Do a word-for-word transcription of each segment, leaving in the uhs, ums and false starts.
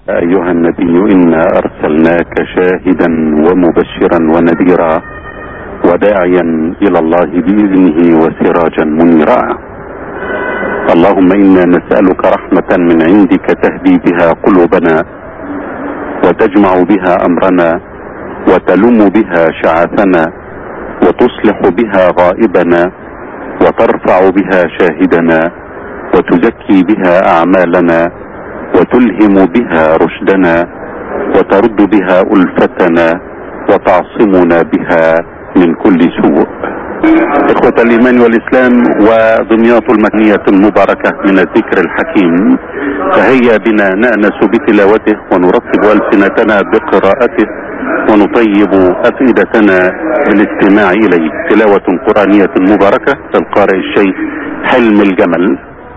أيها النبي إنا أرسلناك شاهدا ومبشرا ونذيرا وداعيا إلى الله بإذنه وسراجا منيرا. اللهم إنا نسألك رحمة من عندك تهدي بها قلوبنا وتجمع بها أمرنا وتلم بها شعثنا وتصلح بها غائبنا وترفع بها شاهدنا وتزكي بها أعمالنا وتلهم بها رشدنا وترد بها ألفتنا وتعصمنا بها من كل سوء. إخوة الإيمان والإسلام ودمياط المدنية المباركة من الذكر الحكيم، فهيا بنا نأنس بتلاوته ونرتب ألسنتنا بقراءته ونطيب أفئدتنا بالاستماع إليه. تلاوة قرآنية مباركة للقارئ الشيخ حلم الجمل.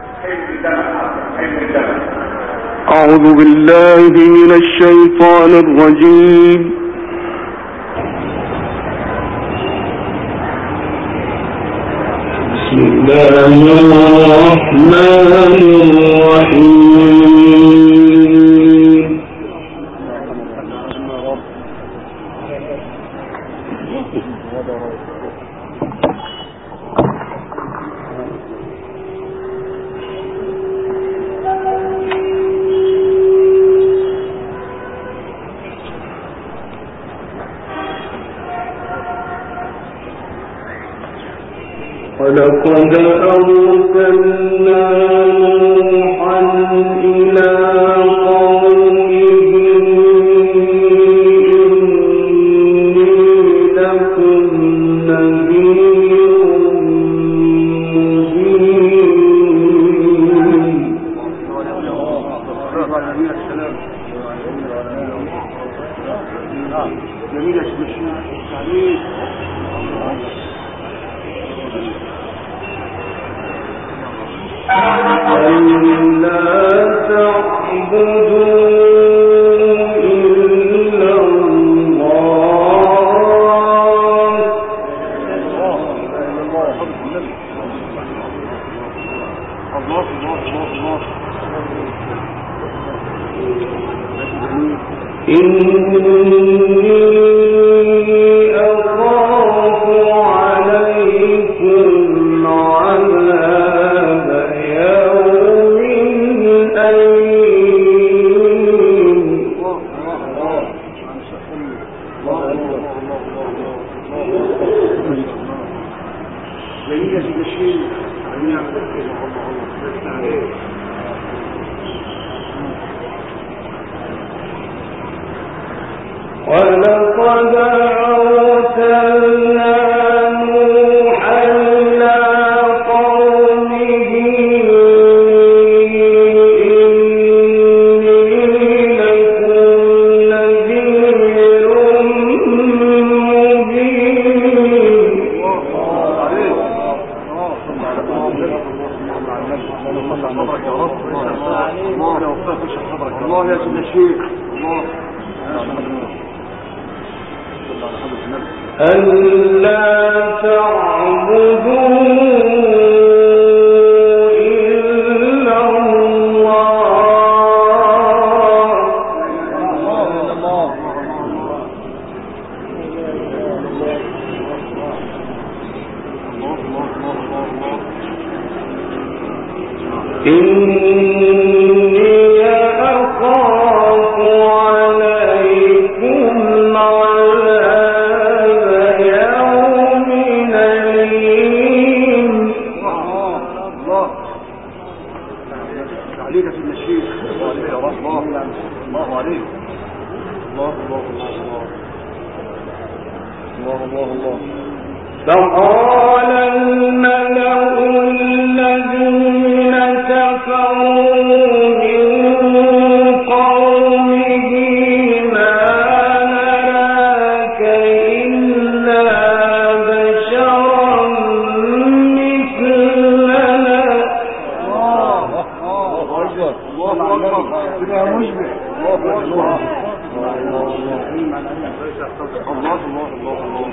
أعوذ بالله من الشيطان الرجيم. بسم الله الرحمن الرحيم. ولقد أرسلنا نوحا إلى قومه إني لكم نذير مبين. ألا تعبدوا إلا الله إني أخاف عليكم عذاب يوم أليم. ولقد أرسلنا نوحا إلى قومه إني لكم نذير مبين. الله يا سيدنا الشيخ. ألا تعبدوا إلا الله إني أخاف عليكم عذاب يوم أليم. عليك في الشيخ. الله عليك. الله الله الله الله الله. فقال الملأ الذين كفروا من قومه ما نراك إلا بشرا مثلنا. الله أكبر. الله أكبر. بلا مشبه. الله الله الله الله الله.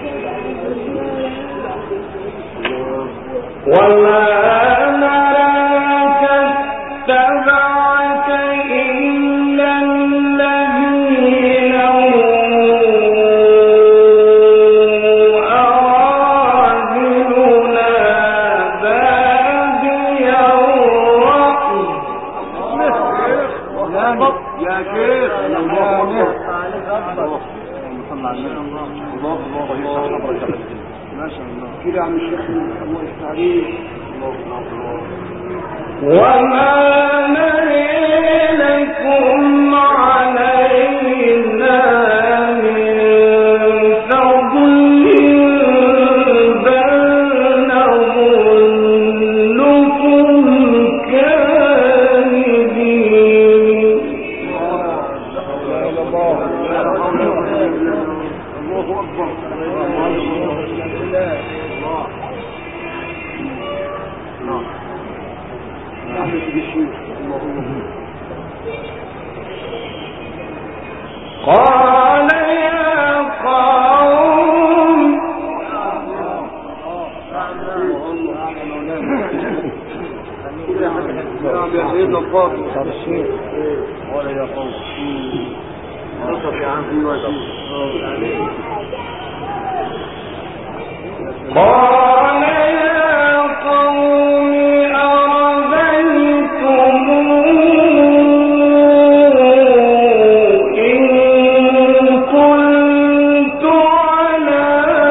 وما نراك اتبعك إلا يا شيخ ما شاء الله كده يا عم الشيخ الله يفتح عليك. وما نري لكم علينا من فضل بل نظنكم كاذبين. الله أكبر. قال يا قوم قال يا قوم قال يا قوم أرضيتم إن كنت على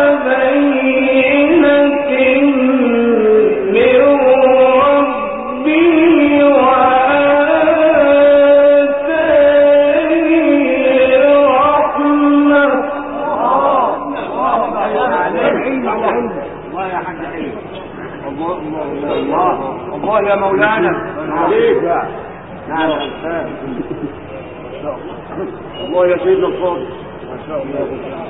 بينة من ربي وآتاني رحمة. الله يا حاج حلو. الله الله الله الله يا مولانا عليك. نعم الله يا سيدنا الفاضل ما شاء الله.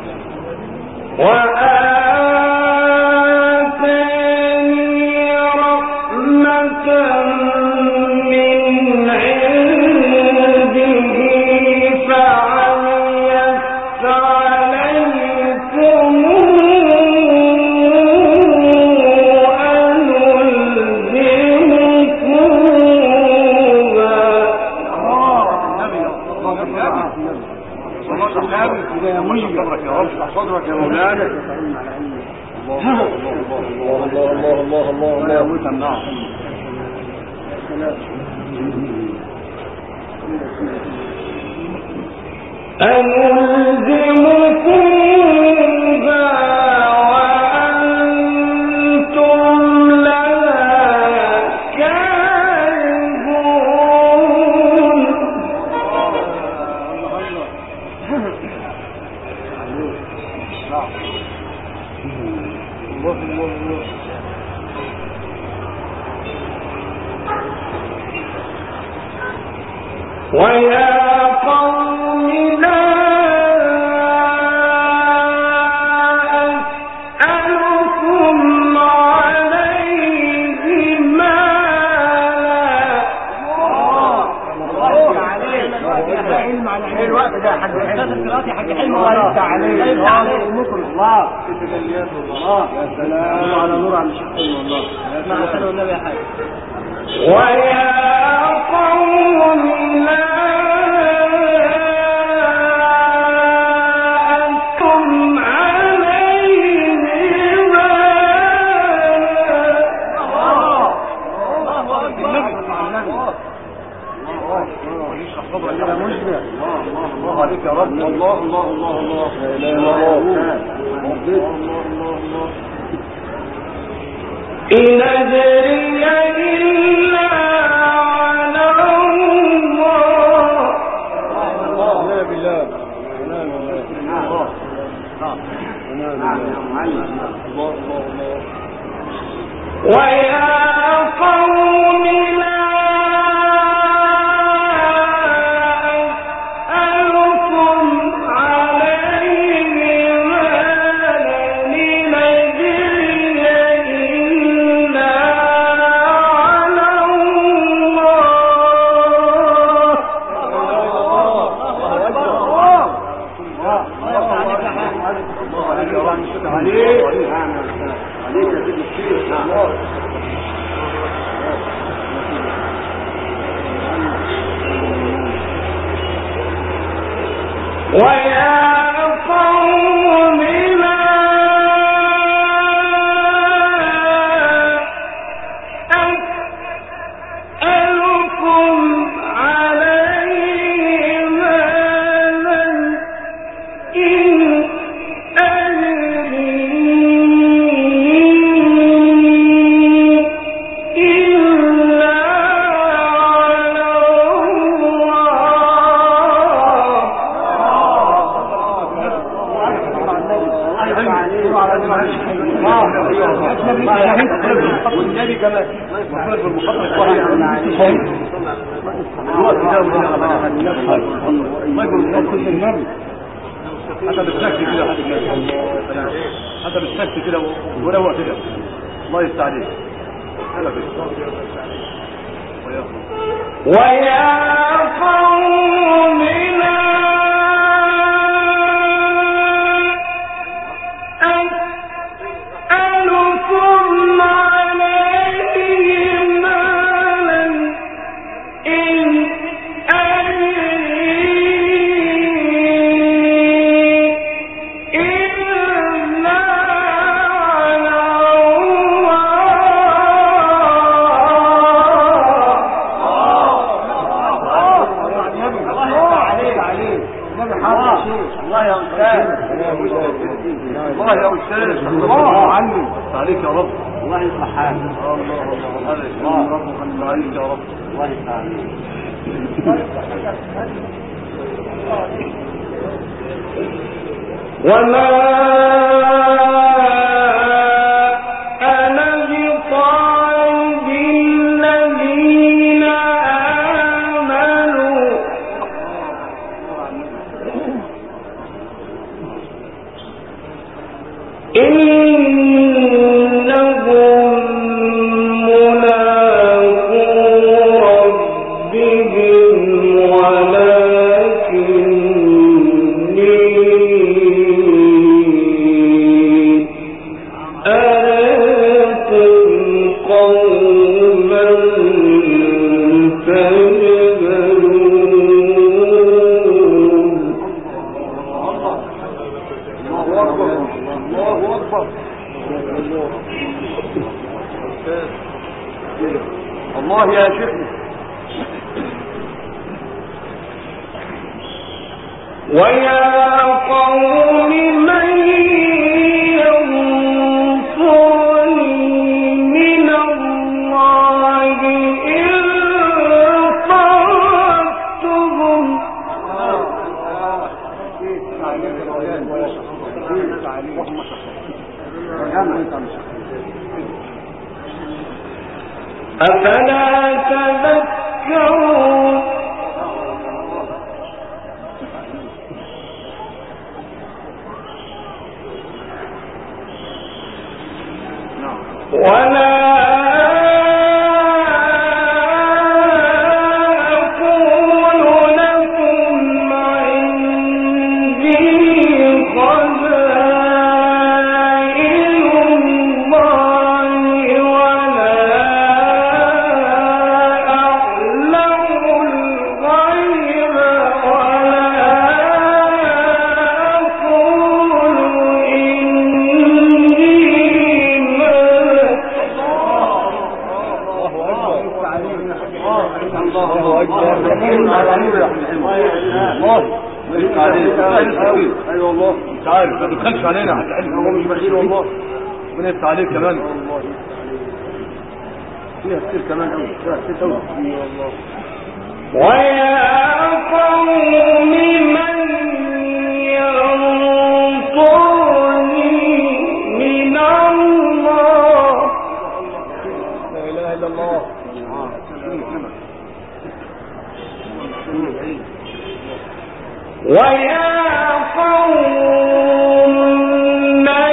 وآتاني رحمة من عنده فعميت عليكم يا مجيب صدرك يا رب صدرك يا مولانا. الله الله الله الله الله الله الله الله أنلزمكم وأنتم لها كارهون. ويا قوم لا أسألكم عليه مالا. الوقت ده حاج حلم حاج حلم الله يفتح عليك. الله تجليات الله يا سلام على نور عم الشيخ حلم والله. مع سنة والنبي يا حاج. ويا قوم لا أنتم عليه الله عليك يا رب. الله الله الله الله لا اله الا الله. إن أجري إلا على الله. الله لا بالله لا بالله الله الله الله. ويا قوم لا أسألكم عليه مالا إن أجري إلا على الله. ويا قوم لا أسألكم عليه حتى بالسكت كده حتى بالسكت كده وروق كده الله يستعديك ويا قوم لا أسألكم عليه مالا إن الله يا أستاذ الله يا أستاذ الله عني عليك يا رب الله يصلح حالك الله الله الله عليك يا رب الله يصلح عليك وما أنا بطارد الذين آمنوا إنهم ملاقو ربهم ولكني أراكم قوما تجهلون. الله أكبر الله يا شيخنا ويا قوم من ينصرني من الله إن طردتهم أفلا تذكرون. ولا أقول لكم عندي خزائن الله ولا أعلم الغيب ولا أقول إني ملك. الله أكبر الله ملك عليك أيوة والله مش عارف ما تدخلش علينا هو مش بخيل والله ربنا يفتح عليك كمان فيها كتير كمان قوي فيها كتير قوي والله. ويا قوم من ينصرني من الله لا إله إلا الله ويا قوم من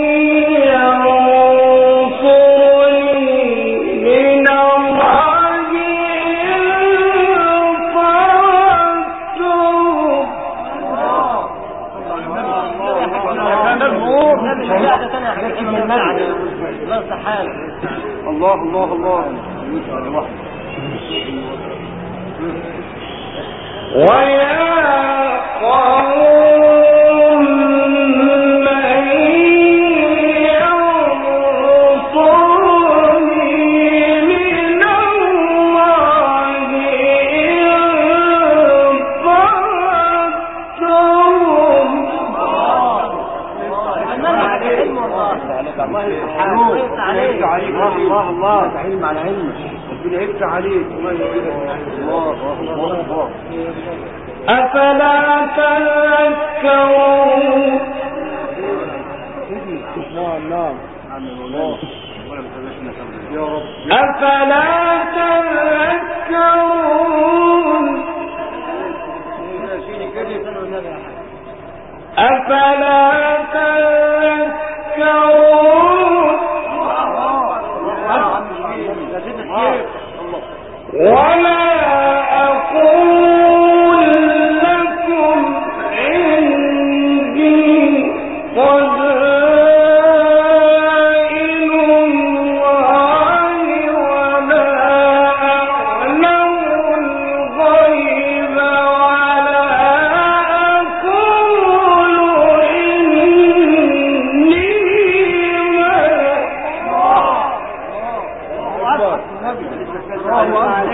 ينصرني من الله إن طردتم. الله الله الله ويا قوم من ينصرني من الله إن طردتم. الله يفتح عليك الله الله علم على علمك ربنا يفتح عليك الله الله الله. أفلا تذكرون. نعم نعم أفلا تذكرون.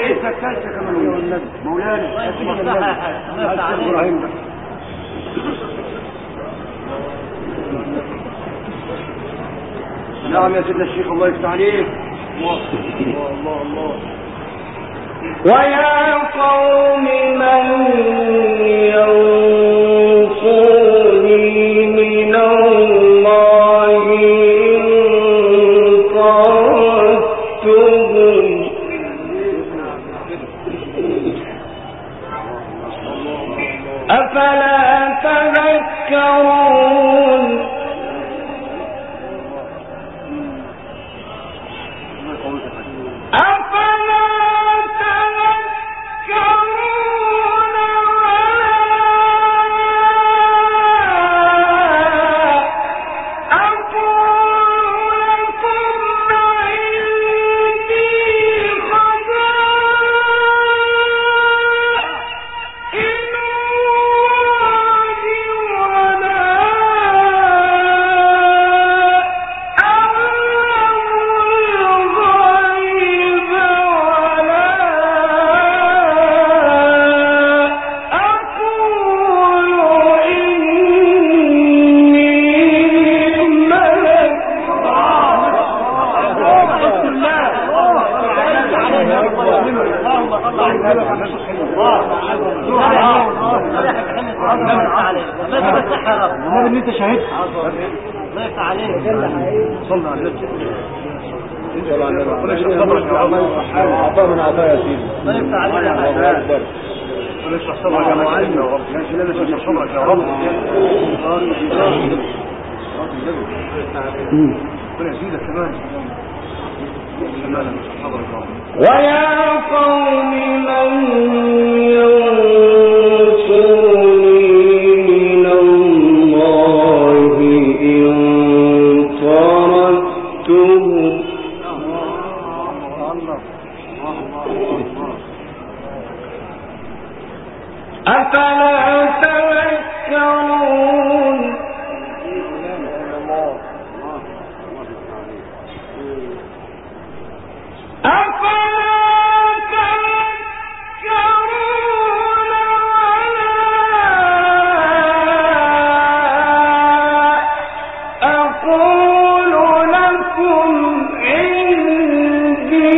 لسه الثالثه كمان مولانا ابراهيم ده نعم يا سيدنا الشيخ الله يفتح عليك. الله الله الله. ويا قوم من ينصرني من الله إن طردتهم أفلا تذكرون اللي انت شاهدت الله يفتح عليك. صلى على النبي صلى على النبي. وليش صبرك يا عم عطاء من عطاء يا سيدي. الله يفتح عليك. الله اكبر. وليش صبرك يا معلم يا رب. يا سيدي وليش صبرك يا رب. ربنا يزيدك كمان. ويا قوم من أفلا تذكرون أفلا تذكرون أقول لكم عندي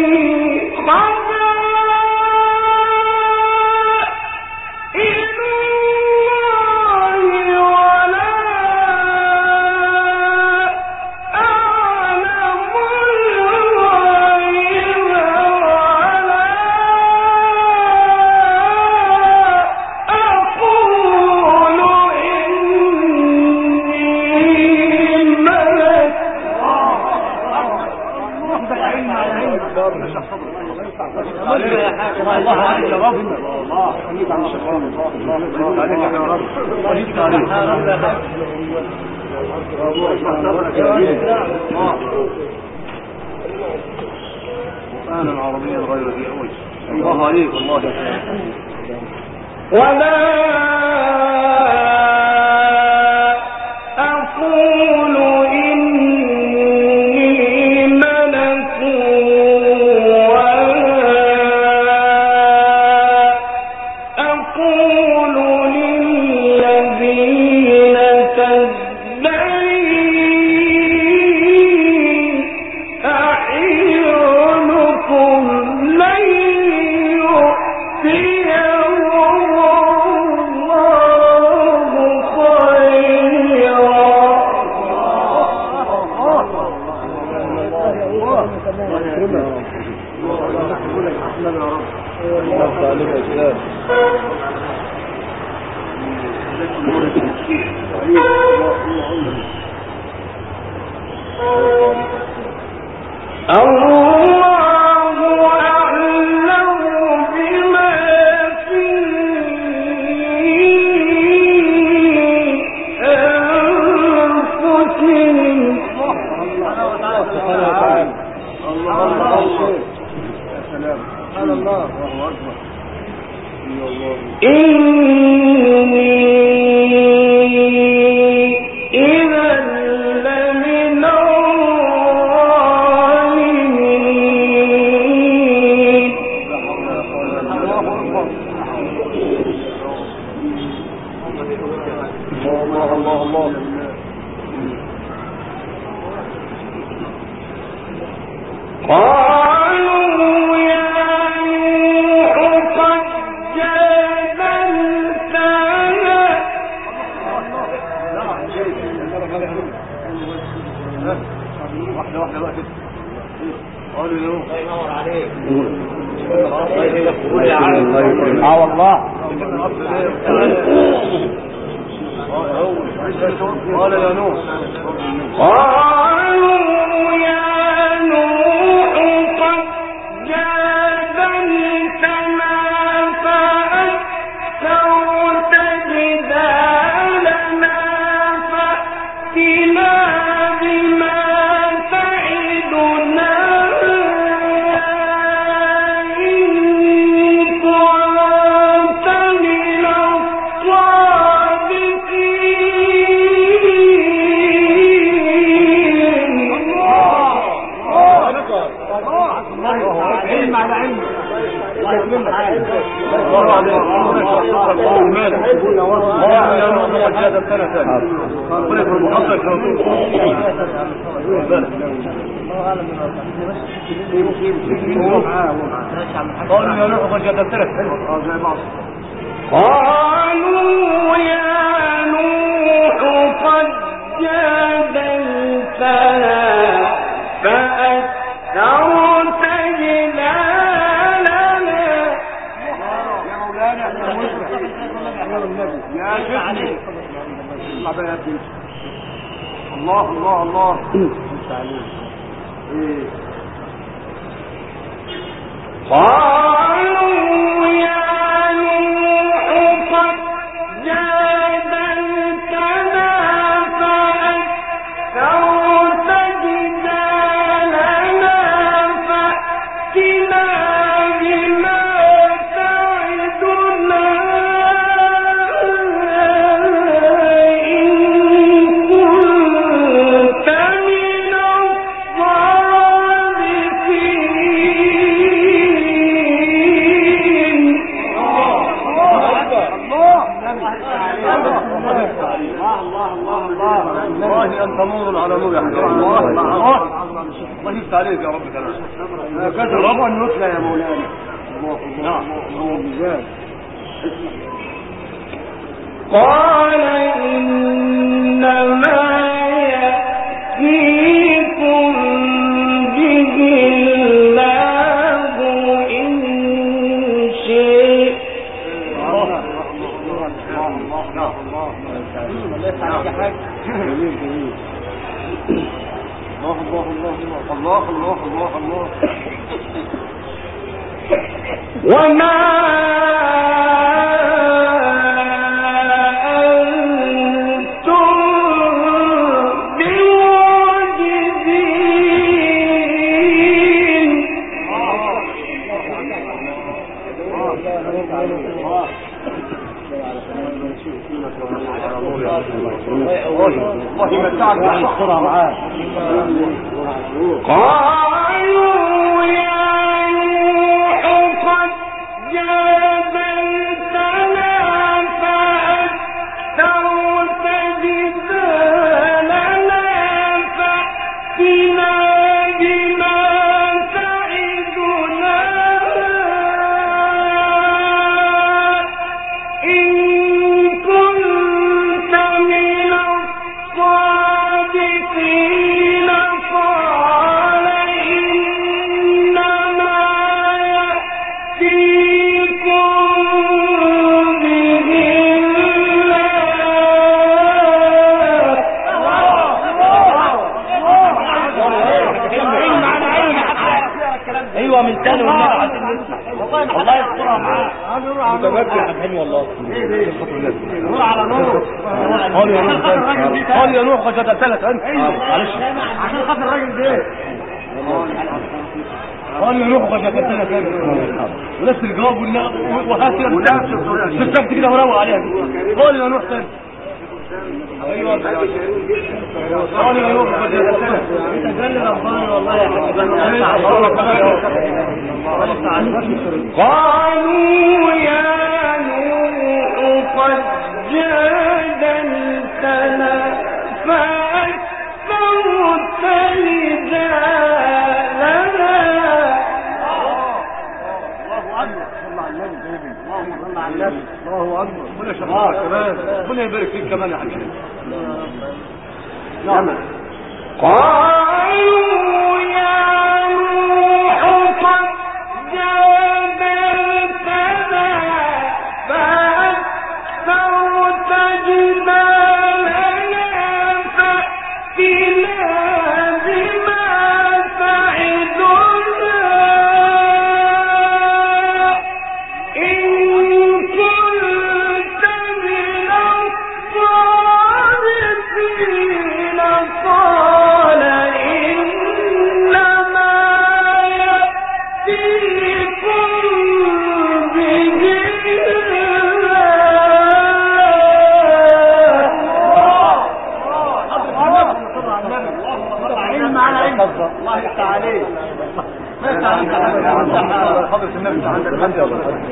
وأنا العربية غير ذي أول. الله عليك والله. ولا أقول إني ملك ولا أقول للذين تزدري أعينكم لن الله ينور عليك. اه والله قال يا نوح قالوا يا نوح قد جادلتنا فأكثرت جدالنا فأتنا بما تعدنا إن كنت من علم على علم. الله يكرمك. الله عليك. يا نوح قد جادلتنا ثاني. قل لك المحقق قالوا يا نوح قد جادلتنا. قالوا يا نوح قد جادلتنا فأكثرت جدالنا. يا مولانا يا شيخ الله الله الله قالوا يا نوح قد جادلتنا فأكثرت جدالنا فأتنا بما تعدنا إن كنت من والله انت نور على نور يا حبيبي. الله الله الله يفتح عليك يا رب. كلام هكذا رب النطلة يا مولانا. نعم قال إنما يأتيكم به الله إن شئت. الله الله الله الله الله الله الله وما أنتم بمعجزين. الله يمتعك بالصورة معاه. قالوا يا نوح قد جادلتنا فأكثرت جدالنا فأتنا بما تعدنا إن كنت من الصادقين. قال إنما يأتيكم به الله. ايوه من تاني والله يسترها معاه. متمكن حلو والله. نور على نور. قال يا نوح قال يا نوح قد جادلتنا ثاني. معلش عشان خاطر الراجل ده. قال يا نوح قد جادلتنا ثاني. ونفس الجواب وهات شفت كده وروق عليها. قال يا نوح ثاني. ايوه قال يا نوح قد جادلتنا. انت جل ربنا والله يا حبيبي. قالوا يا نوح قد جادلتنا فأكثرت جدالنا. الله اكبر. ربنا يشفعك كمان. ربنا يبارك فيك كمان يا حبيبي. نعم. قالوا يا نوح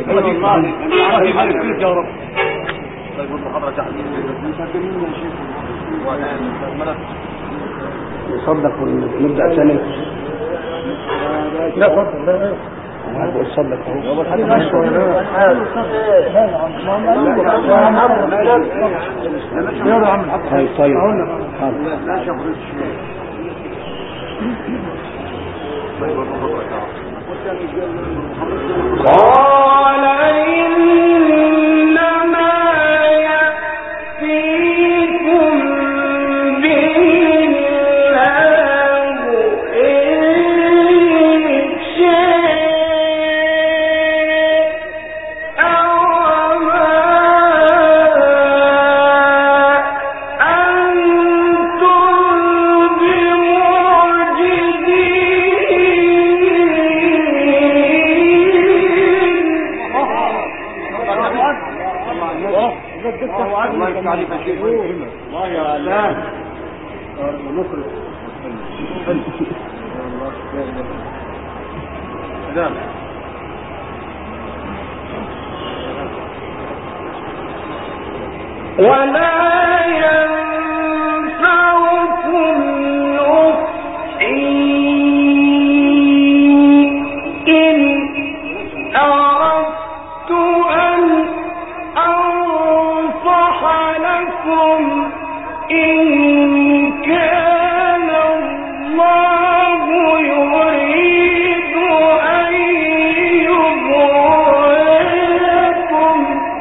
الله يبارك فيك يا رب. طيب المحاضرة تحت يصدق ونبدأ ثاني. لا صدق لا هذا يصدق هو الحديث أشهر يا عم الحق طيب قال إنما يأتيكم به الله إن شاء وما أنتم الله يفتح عليك يا شيخ. الله يا سلام. نصرة. سلام. ولا ينفعكم نصحي إن أردت أن أنصح لكم إن كان الله يريد أن يغويكم.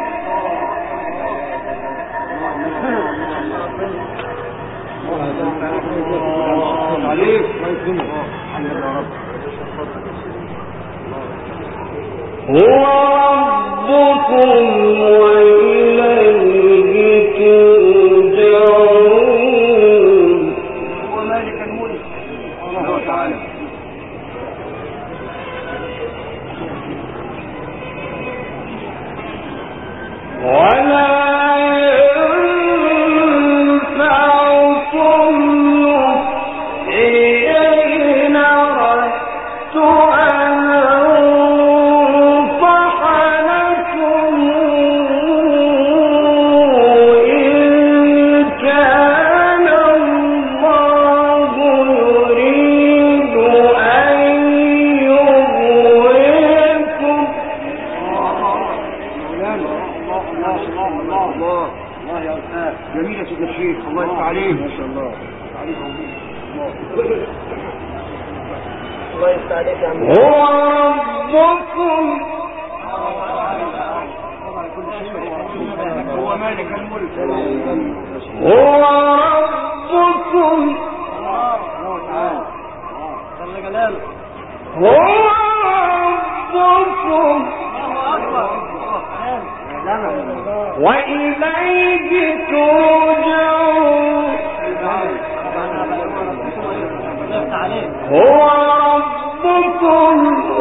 عليك هو ربكم وإليه ترجعون. هو مالك الملك الله تعالى. ولا ينفعكم نصحي إن أردت أن أنصح لكم إن كان الله يريد أن يغويكم. الله الله الله يا أستاذ. جميل يا سيدنا الشيخ. الله يفتح عليك. ما شاء الله. الله يفتح عليك يا عم. هو ربكم هو مالك الملك. هو ربكم هو ربكم وإليه ترجعون. هو ربكم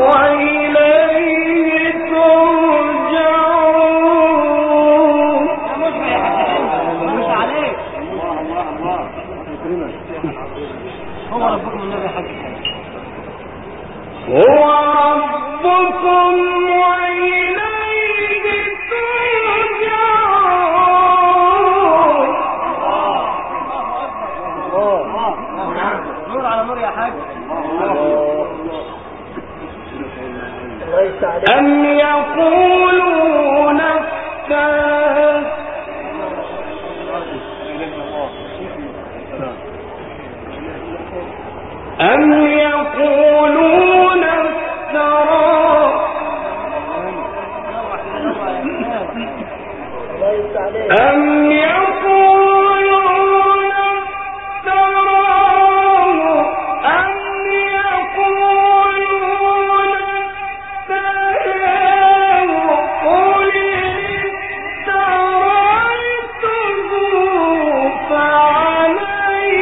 وإليه ترجعون. هو ربكم النبي حق. هو ربكم وإليه ترجعون. نور على نور يا حاج. أم يقولون افتراه أم يقولون افتراه أم يقولون افتراه أم يقولون افتراه قل افتريته فعلي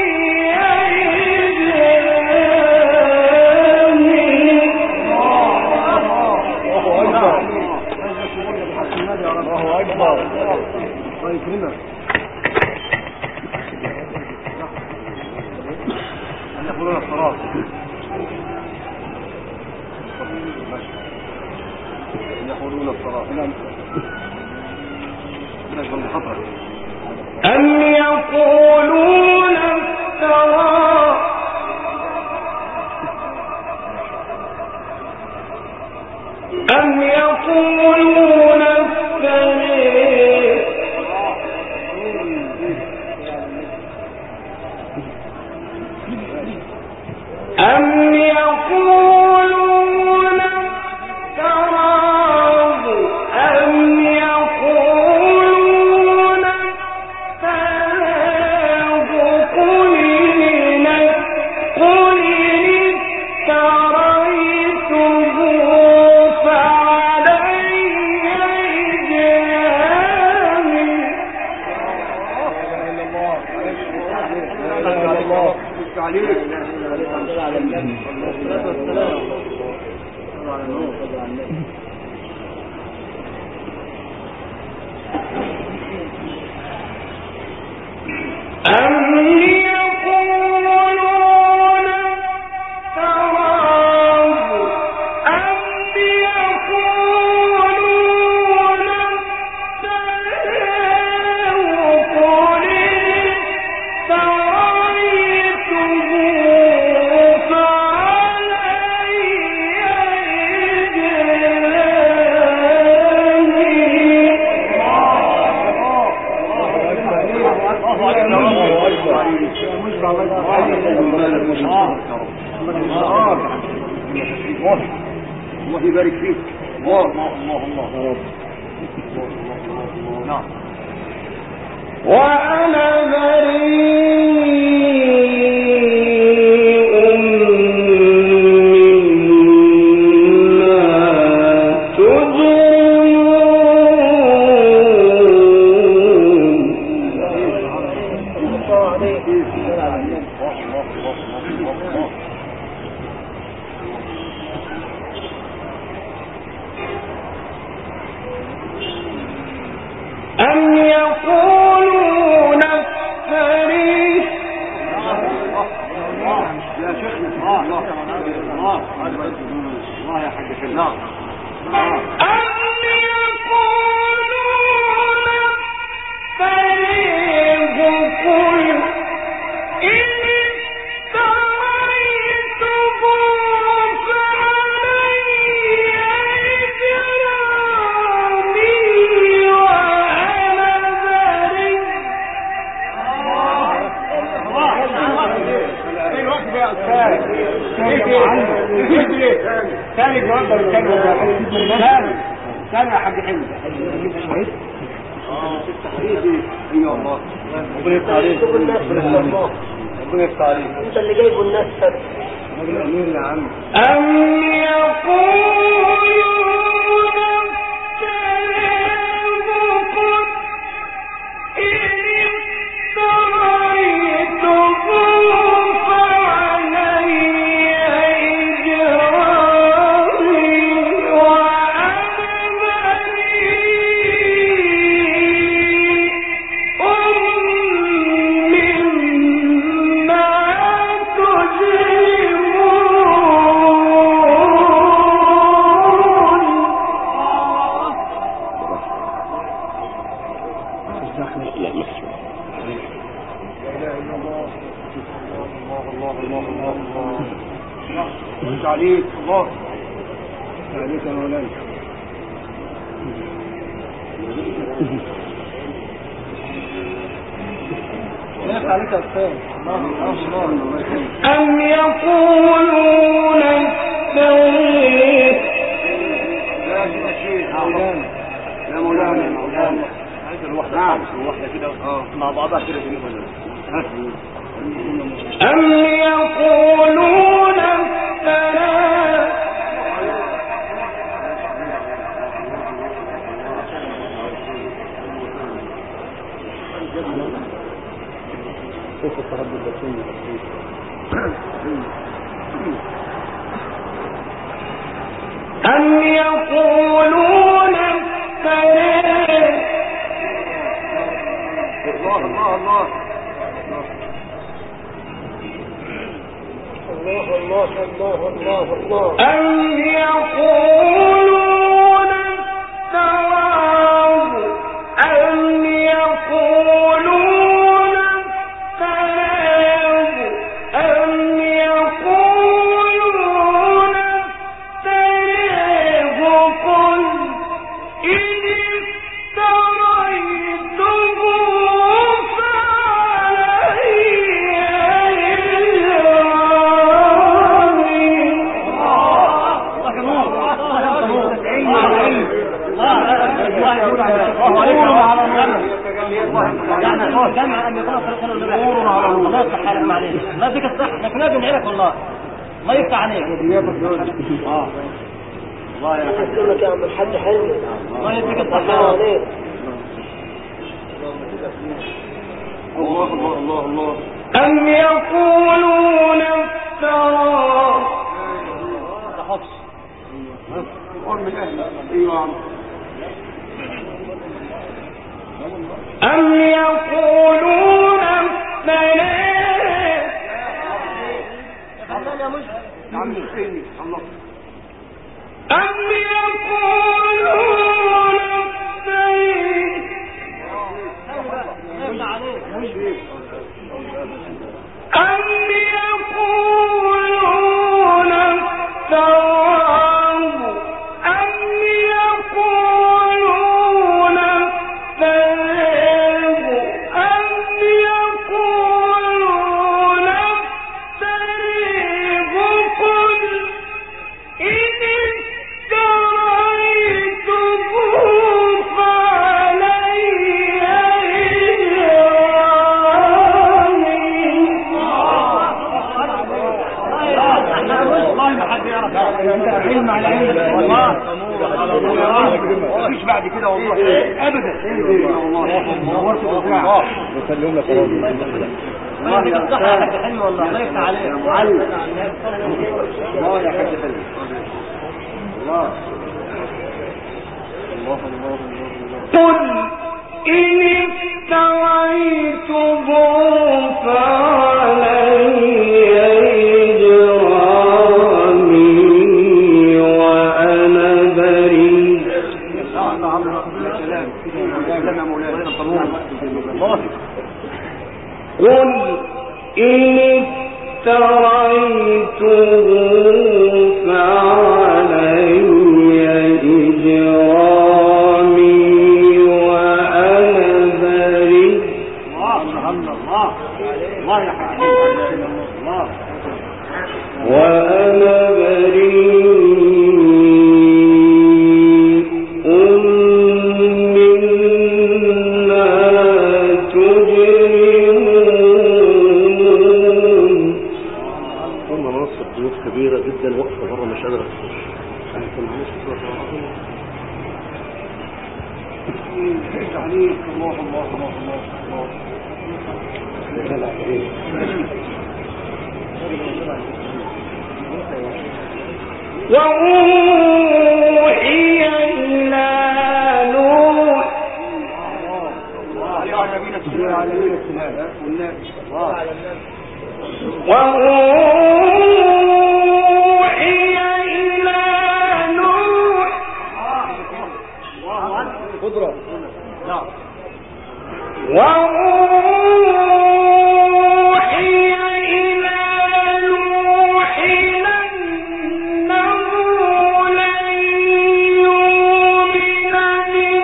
الله أكبر. الله يكرمك. أن يقولون الصراط. أن يقولون الصراط. أم يقولون افترى أم يقولون افترى أم يقولون افتراه أم يقولون افتراه قل قل افتريته فعلي الله يبارك فيك. الله الله الله الله يا رب. نعم. وأنا بريء مما تجرمون. أم يقولون افتريه يا شيخنا الله الله الله يا حاج الله. أم يقولون افتريه قل إن افتريته فعلي إجرامي وأنا بريء. ثاني جواب بالكلمة ثاني ثاني يا حاج حلو. اه ايوه الله ربنا يفتح عليك ربنا يفتح عليك انت اللي جايبه الناس سبت. امين يا عم. أم يقولون افتراه قل إن افتريته فعلي إجرامي وأنا بريء مما مش عليك الله عليك يا مولانا. عليك يا استاذ. أم يقولون افتريت. يا شيخ مولانا يا مولانا يا مولانا عايز الوحده نعم الوحده كده اه مع بعضها كده في أم يقولون افتريت أم يقولون افتريت. الله الله الله الله الله الله الله الله. أم يقولون افتريت يقول على الله على يعني هو جمع ان يكون صلاه النبي الله يفتح عليك معلش الله يديك الصحه احنا كنا بندعي لك والله الله يفتح عليك اه الله يحفظك يا عم الحاج حلمي الله يديك الصحه الله الله الله الله أم يقولون افترى أم يقولون افترى أم يقولون أم يقولون افتراه أم يقولون افتراه أم يقولون افتراه قل إن افتريته فعلي انت علم على علم والله مفيش بعد كده والله ابدا والله نورت الاسبوع بسلم لك والله يا حاج حلمي والله الله يفتح عليك معلم الله يا حاج حلمي الله الله الله قل إن افتريته فعلي قل إن افتريته فعلي إجرامي وأنا بريء وأنا بريء كبيرة جدا وقفة بره مش قادرة تخش عليك الله الله الله الله وأوحي إلى نوح وأوحي إلى نوح قدرة وأوحي إلى نوح أنه لن يؤمن من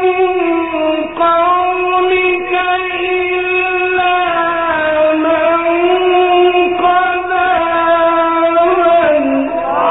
قومك إلا من قد آمن.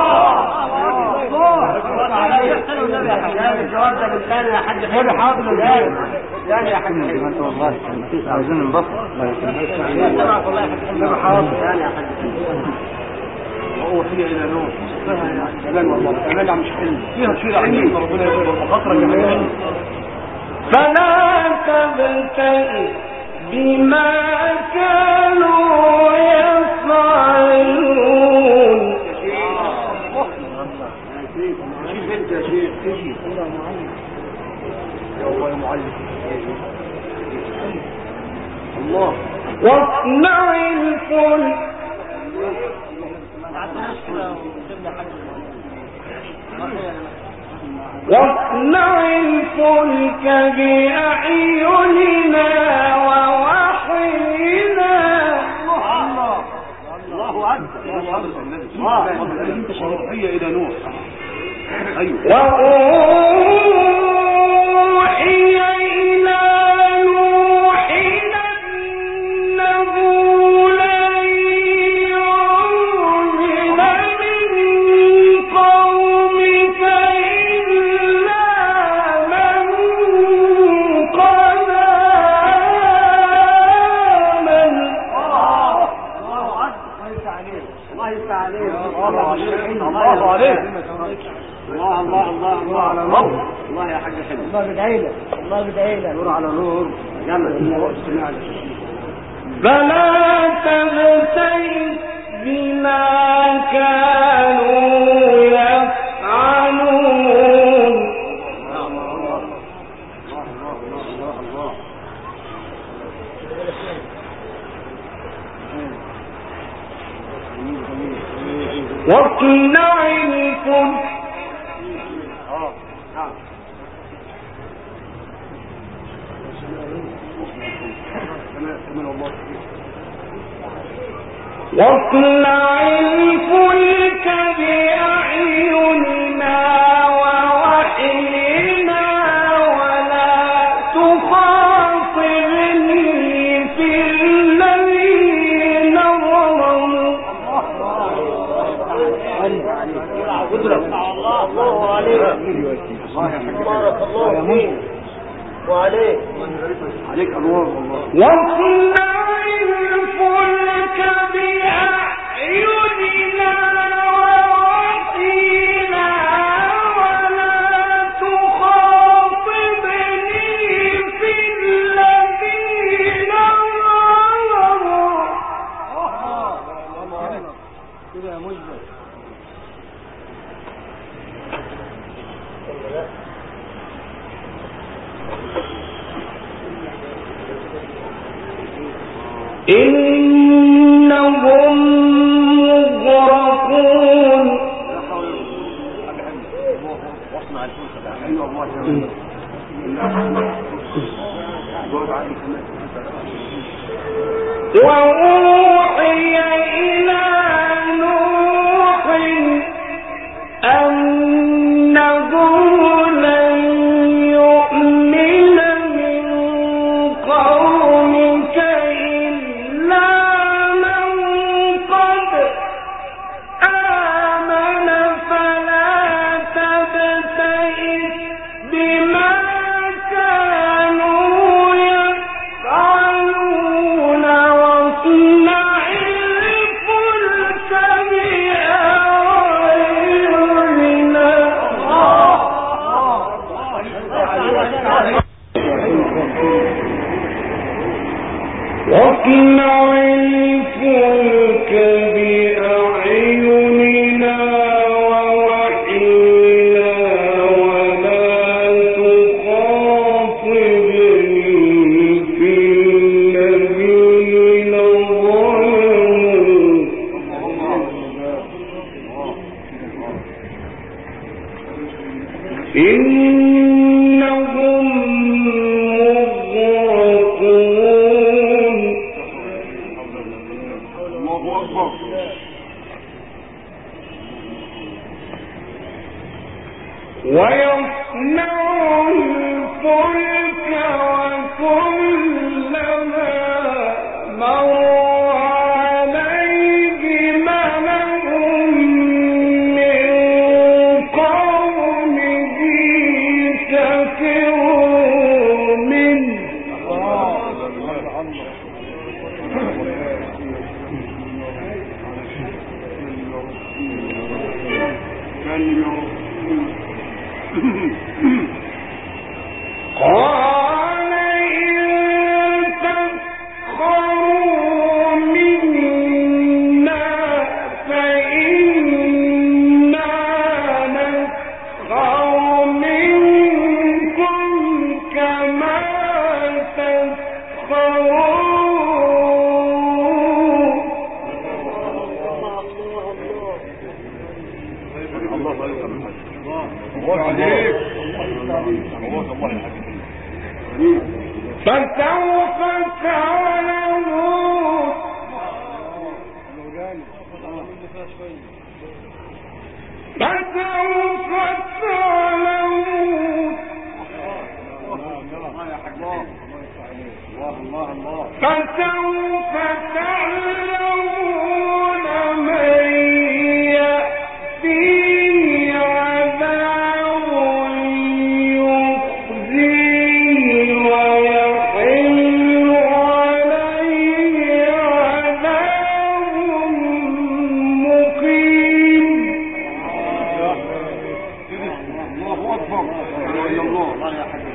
الجواب ده بالثاني يا حاج خير حاضر ازاي ثاني يا حاج خير انت والله عايزين ننبسط الله يسلمك والله يا حاج خير حاضر ثاني يا حاج هو فيها الى نور كلام والله كلام مش حلو فيها شيء عليك ربنا يجيب المخاطره كمان فلا تبتئس بما كانوا يفعلون. شيخ انت يا شيخ تجي يا الله يا معلم الله واصنع الفلك واصنع الفلك بأعيننا ووحينا. الله الله أكبر الله أكبر الله أنت شرفية إلى نوح أيوه وأوحي إلى نوح أنه لن يؤمن من قومك إلا من الله بدعي لك الله بدعي لك نور على نور فلا تبتئس بما كانوا يفعلون واصنع الفلك واصنع الفلك بأعيننا ووحينا ولا تخاطبني في الذين ظلموا الله عليك بارك الله فيك وعليك عليك انوار والله واصنع الفلك بأعيننا ووحينا ولا تخاطبني في الذين ظلموا كده يا مجد إنهم مغرقون وأوحي إلى نوح أنه لن يؤمن من قومك إلا من قد آمن فلا تبتئس بما كانوا يفعلون واصنع الفلك بأعيننا واصنع الفلك بأعيننا ووحينا ولا تخاطبني في الذين ظلموا إنهم مغرقون ويصنع الفلك وكلما مر عليه ملأ من قومه سخروا منه قال إن تسخروا منا فإنا نسخر منكم كما تسخرون فسوف تعلمون فسوف تعلمون فسوف تعلمون من يأتيه عذاب يخزيه ويحل عليه عذاب مقيم. الله أكبر. الله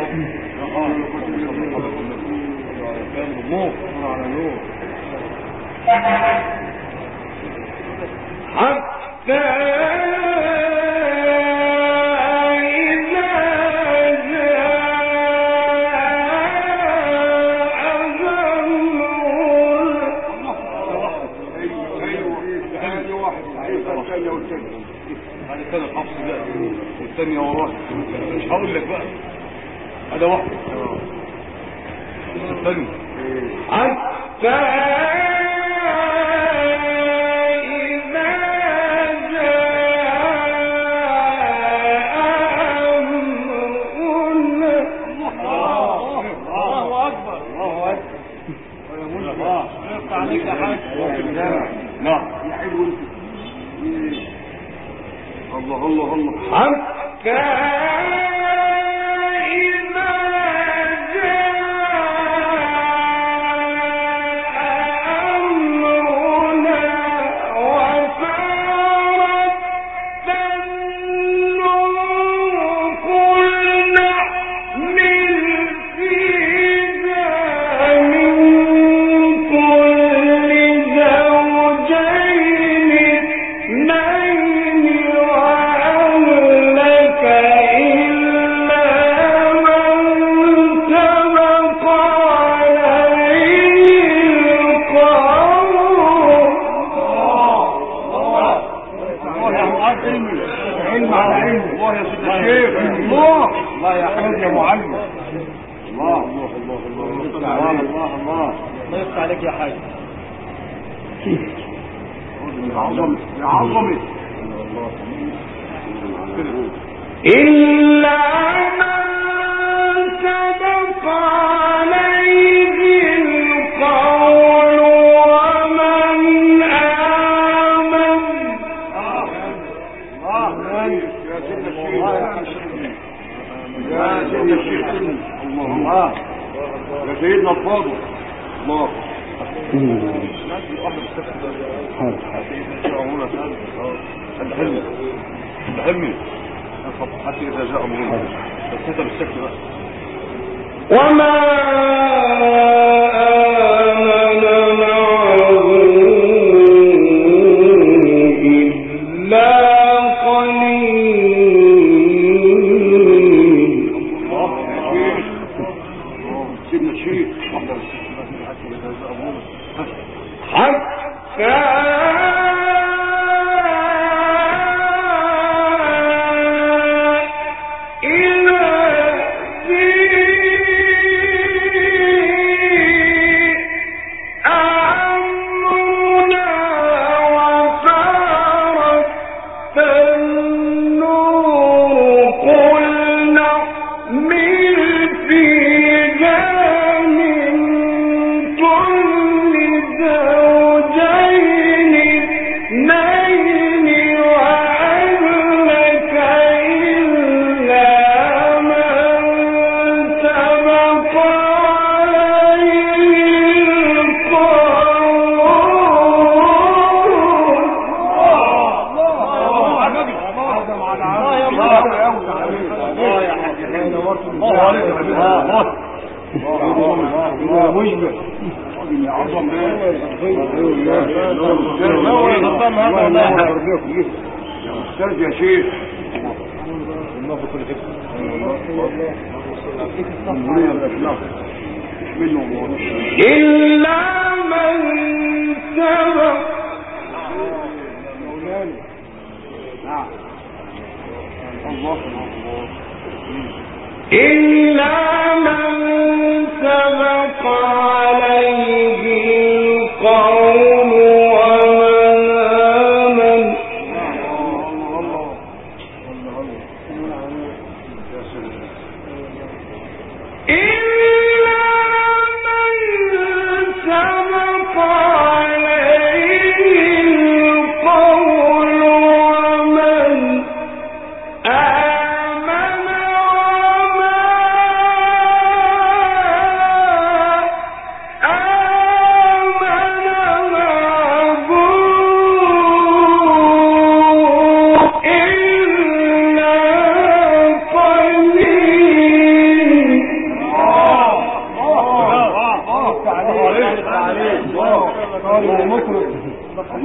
آمن وما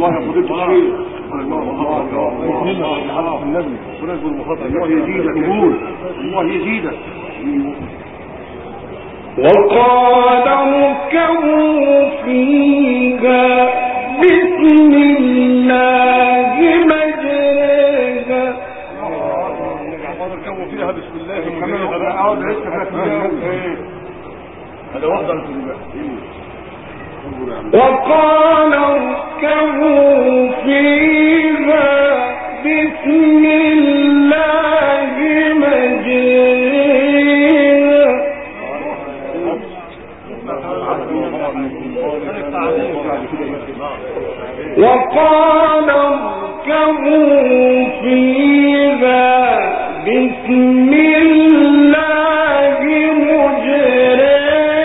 الله يا فضيلة الشيخ. الله الله النبي ونزل المخاطر. الله يزيدك يقول الله يزيدك. وقال اركبوا فيها بسم الله مجريها. اركبوا فيها بسم الله مجريها. هذا وحده. وقال اركبوا فيها بسم الله مجريها. وقال اركبوا فيها بسم الله مجريها.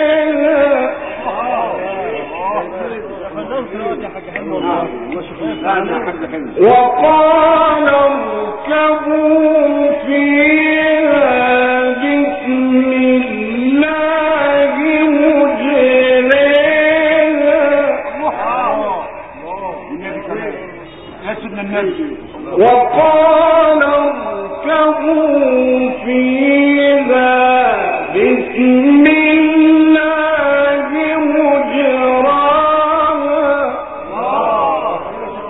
وقال اركبوا فيها بسم الله مجريها. وقال اركبوا فيها بسم الله مجراها.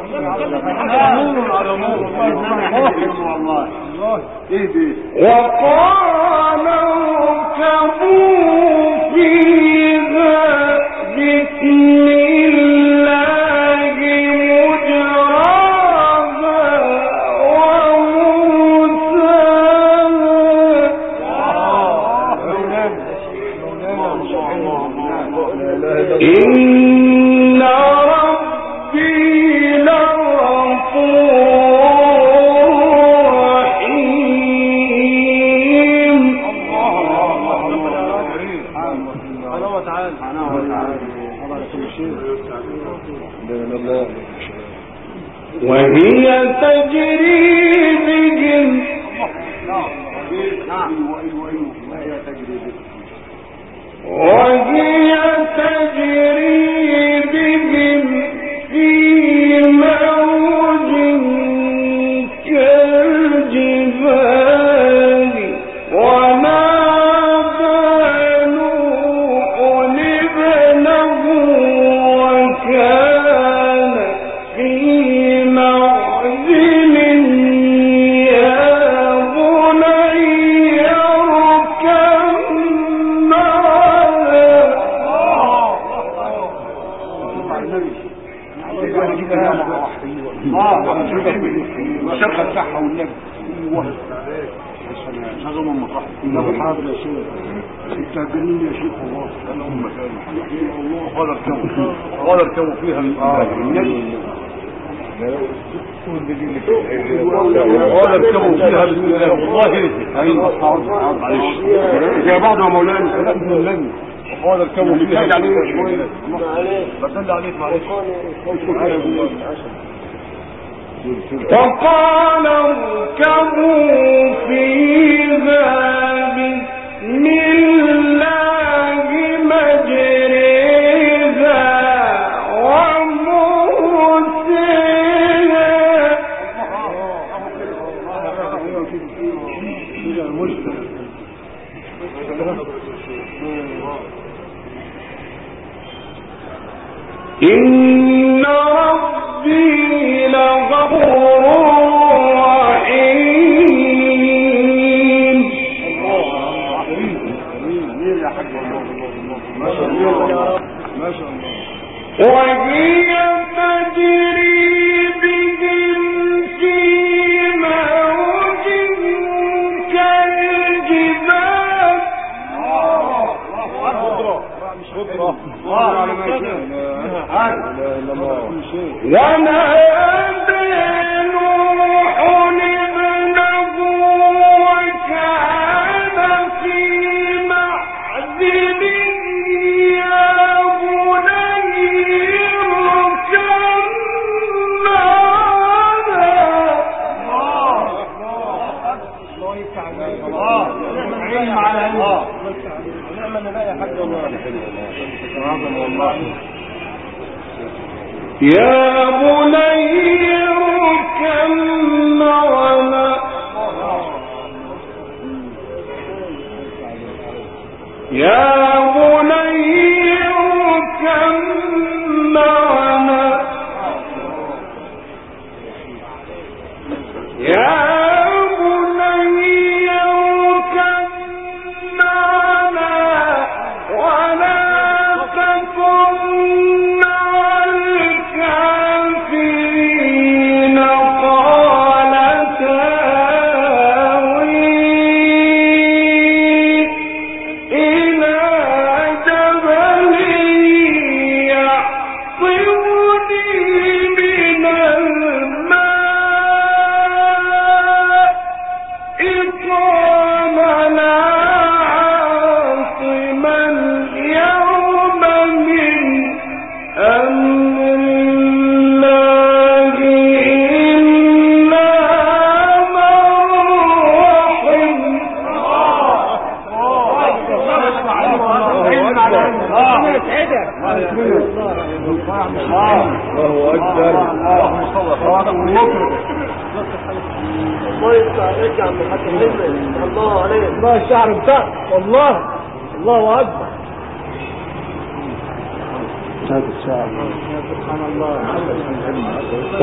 وقال اركبوا فيها بسم الله مجراها ومرساها. إن ربي وهي تجري بهم وهي تجري بهم في موج كالجبال ونادى نوح ابنه وكان في معزل يا بني اركب معنا. الشركة بتاعها والنبي هذا من مصلحة النبي. حاضر يا شيخ انت هتجنني يا شيخ والله. اللهم صل الله. قال اركبوا قال اركبوا فيها النبي قال اركبوا فيها بسم الله. والله ايوه معلش زي بعض يا مولانا النبي. قال اركبوا فيها بسم الله. بسند عليك معلش. وقال اركبوا فيها بسم الله مجريها ومرساها. إن ربي لغفور رحيم. وهي تجري بهم في موج كالجبال ونادى نوح ابنه وكان في معزل يا بني اركب معنا. الله يفتح عليك. الله علم على الله. نعم انا لا يا حاج والله. والله يا بني اركب معنا يا بني اركب معنا يا الله الشعر بتاعك والله الله اكبر هذا الشعر سبحان الله